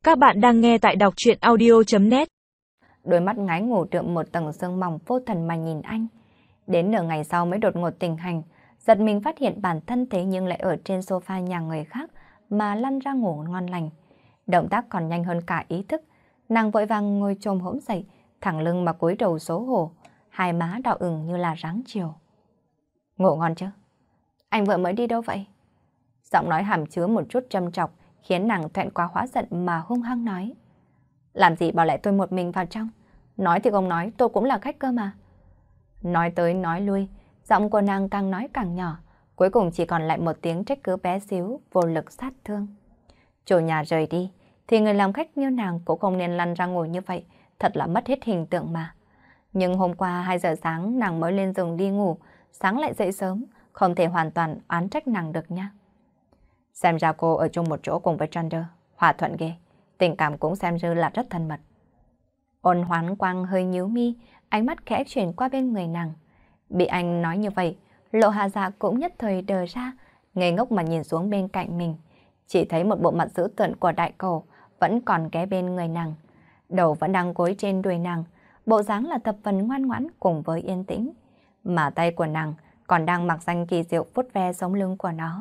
Các bạn đang nghe tại đọc truyện audio.net. Đôi mắt ngái ngủ trượm một tầng sương mỏng vô thần mà nhìn anh. Đến nửa ngày sau mới đột ngột tỉnh hành, giật mình phát hiện bản thân thế nhưng lại ở trên sofa nhà người khác mà lăn ra ngủ ngon lành. Động tác còn nhanh hơn cả ý thức, nàng vội vàng ngồi chồm hổm dậy, thẳng lưng mà cúi đầu xấu hổ, hai má đỏ ửng như là ráng chiều. Ngủ ngon chứ? Anh vừa mới đi đâu vậy? Giọng nói hàm chứa một chút châm chọc, khiến nàng thẹn quá hóa giận mà hung hăng nói. Làm gì bỏ lại tôi một mình vào trong? Nói thì không nói, tôi cũng là khách cơ mà. Nói tới nói lui, giọng của nàng càng nói càng nhỏ, cuối cùng chỉ còn lại một tiếng trách cứ bé xíu, vô lực sát thương. Chủ nhà rời đi, thì người làm khách như nàng cũng không nên lăn ra ngồi như vậy, thật là mất hết hình tượng mà. Nhưng hôm qua 2 giờ sáng nàng mới lên giường đi ngủ, sáng lại dậy sớm, không thể hoàn toàn oán trách nàng được nha. Xem ra cô ở chung một chỗ cùng với Chandler, hòa thuận ghê, tình cảm cũng xem như là rất thân mật. Ôn Hoán Quang hơi nhíu mi, ánh mắt khẽ chuyển qua bên người nàng. Bị anh nói như vậy, Lộ Hà Dạ cũng nhất thời đờ ra, ngây ngốc mà nhìn xuống bên cạnh mình. Chỉ thấy một bộ mặt dữ tợn của đại cầu vẫn còn ghé bên người nàng. Đầu vẫn đang gối trên đùi nàng, bộ dáng là thập phần ngoan ngoãn cùng với yên tĩnh. Mà tay của nàng còn đang mặc danh kỳ diệu vuốt ve sống lưng của nó.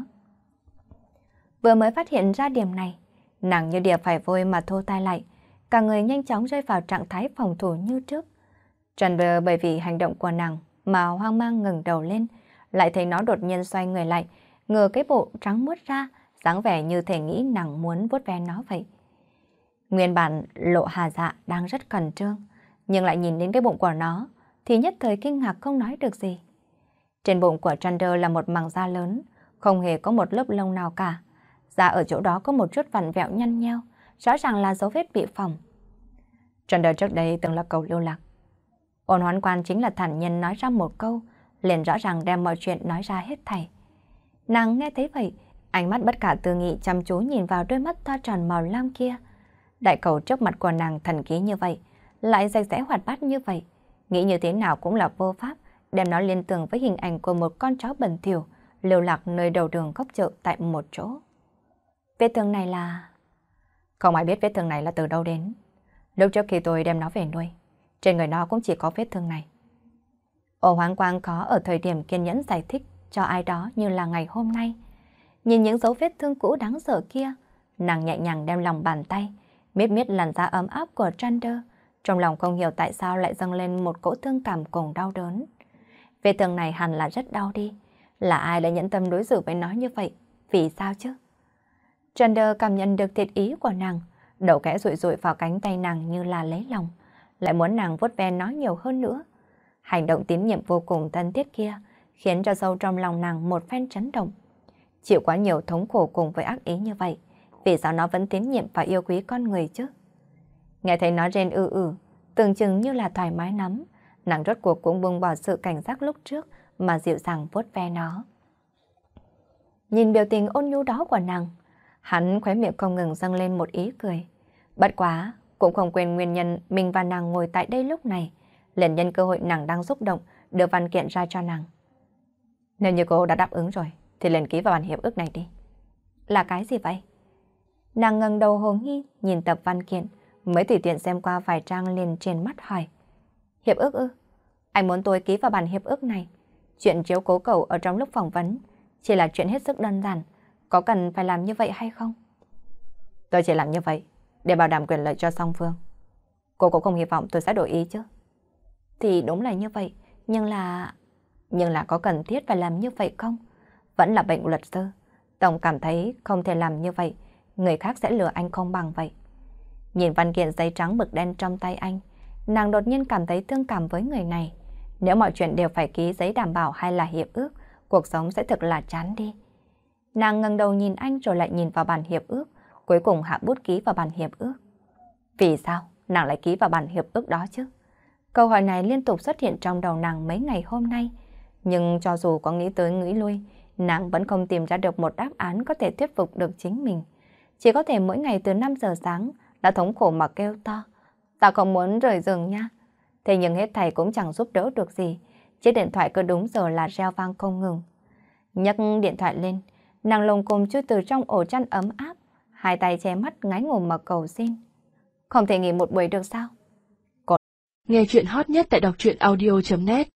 Vừa mới phát hiện ra điểm này, nàng như đỉa phải vôi mà thô tay lại, cả người nhanh chóng rơi vào trạng thái phòng thủ như trước. Chandler bởi vì hành động của nàng mà hoang mang ngẩng đầu lên, lại thấy nó đột nhiên xoay người lại, ngửa cái bộ trắng muốt ra, dáng vẻ như thể nghĩ nàng muốn vuốt ve nó vậy. Nguyên bản Lộ Hà Dạ đang rất khẩn trương, nhưng lại nhìn đến cái bụng của nó thì nhất thời kinh ngạc không nói được gì. Trên bụng của Chandler là một mảng da lớn, không hề có một lớp lông nào cả. Da ở chỗ đó có một chút vặn vẹo nhăn nheo, rõ ràng là dấu vết bị phỏng. Chandler trước đây từng là cầu lưu lạc. Ôn Hoán Quan chính là thản nhiên nói ra một câu, liền rõ ràng đem mọi chuyện nói ra hết thảy. Nàng nghe thấy vậy, ánh mắt bất khả tư nghị chăm chú nhìn vào đôi mắt to tròn màu lam kia. Đại cầu trước mặt của nàng thần kỳ như vậy, lại sạch sẽ hoạt bát như vậy, nghĩ như thế nào cũng là vô pháp, đem nó liên tưởng với hình ảnh của một con chó bẩn thỉu lưu lạc nơi đầu đường góc chợ tại một chỗ. Vết thương này là... Không ai biết vết thương này là từ đâu đến. Lúc trước khi tôi đem nó về nuôi, trên người nó cũng chỉ có vết thương này. Ổ Hoán Quang có ở thời điểm kiên nhẫn giải thích cho ai đó như là ngày hôm nay. Nhìn những dấu vết thương cũ đáng sợ kia, nàng nhẹ nhàng đem lòng bàn tay, miết miết làn da ấm áp của Chandler, trong lòng không hiểu tại sao lại dâng lên một cỗ thương cảm cùng đau đớn. Vết thương này hẳn là rất đau đi. Là ai đã nhẫn tâm đối xử với nó như vậy? Vì sao chứ? Chandler cảm nhận được thiệt ý của nàng, đầu kẽ rụi rụi vào cánh tay nàng như là lấy lòng, lại muốn nàng vuốt ve nó nhiều hơn nữa. Hành động tín nhiệm vô cùng thân thiết kia khiến cho sâu trong lòng nàng một phen chấn động. Chịu quá nhiều thống khổ cùng với ác ý như vậy, vì sao nó vẫn tín nhiệm và yêu quý con người chứ? Nghe thấy nó rên tưởng chừng như là thoải mái lắm, nàng rốt cuộc cũng buông bỏ sự cảnh giác lúc trước mà dịu dàng vuốt ve nó. Nhìn biểu tình ôn nhu đó của nàng, hắn khóe miệng không ngừng dâng lên một ý cười. Bất quá, cũng không quên nguyên nhân mình và nàng ngồi tại đây lúc này, liền nhân cơ hội nàng đang xúc động, đưa văn kiện ra cho nàng. Nếu như cô đã đáp ứng rồi, thì liền ký vào bản hiệp ước này đi. Là cái gì vậy? Nàng ngẩng đầu hồ nghi, nhìn tập văn kiện, mới tùy tiện xem qua vài trang liền trên mắt hỏi. Hiệp ước ư? Anh muốn tôi ký vào bản hiệp ước này? Chuyện chiếu cố cậu ở trong lúc phỏng vấn chỉ là chuyện hết sức đơn giản, có cần phải làm như vậy hay không? Tôi chỉ làm như vậy để bảo đảm quyền lợi cho song phương. Cô cũng không hy vọng tôi sẽ đổi ý chứ? Thì đúng là như vậy, nhưng là có cần thiết phải làm như vậy không? Vẫn là bệnh luật sư, Tổng cảm thấy không thể làm như vậy, người khác sẽ lừa anh không bằng vậy. Nhìn văn kiện giấy trắng mực đen trong tay anh, nàng đột nhiên cảm thấy thương cảm với người này. Nếu mọi chuyện đều phải ký giấy đảm bảo hay là hiệp ước, cuộc sống sẽ thực là chán đi. Nàng ngẩng đầu nhìn anh rồi lại nhìn vào bản hiệp ước, cuối cùng hạ bút ký vào bản hiệp ước. Vì sao nàng lại ký vào bản hiệp ước đó chứ? Câu hỏi này liên tục xuất hiện trong đầu nàng mấy ngày hôm nay, nhưng cho dù có nghĩ tới nghĩ lui, nàng vẫn không tìm ra được một đáp án có thể thuyết phục được chính mình. Chỉ có thể mỗi ngày từ 5 giờ sáng đã thống khổ mà kêu to, ta không muốn rời giường nha. Thế nhưng hết thầy cũng chẳng giúp đỡ được gì, chiếc điện thoại cứ đúng giờ là reo vang không ngừng. Nhấc điện thoại lên, nàng lồng cồm chui từ trong ổ chăn ấm áp, hai tay che mắt ngái ngủ mà cầu xin. Không thể nghỉ một buổi được sao? Nghe chuyện hot nhất tại đọc truyện audio.net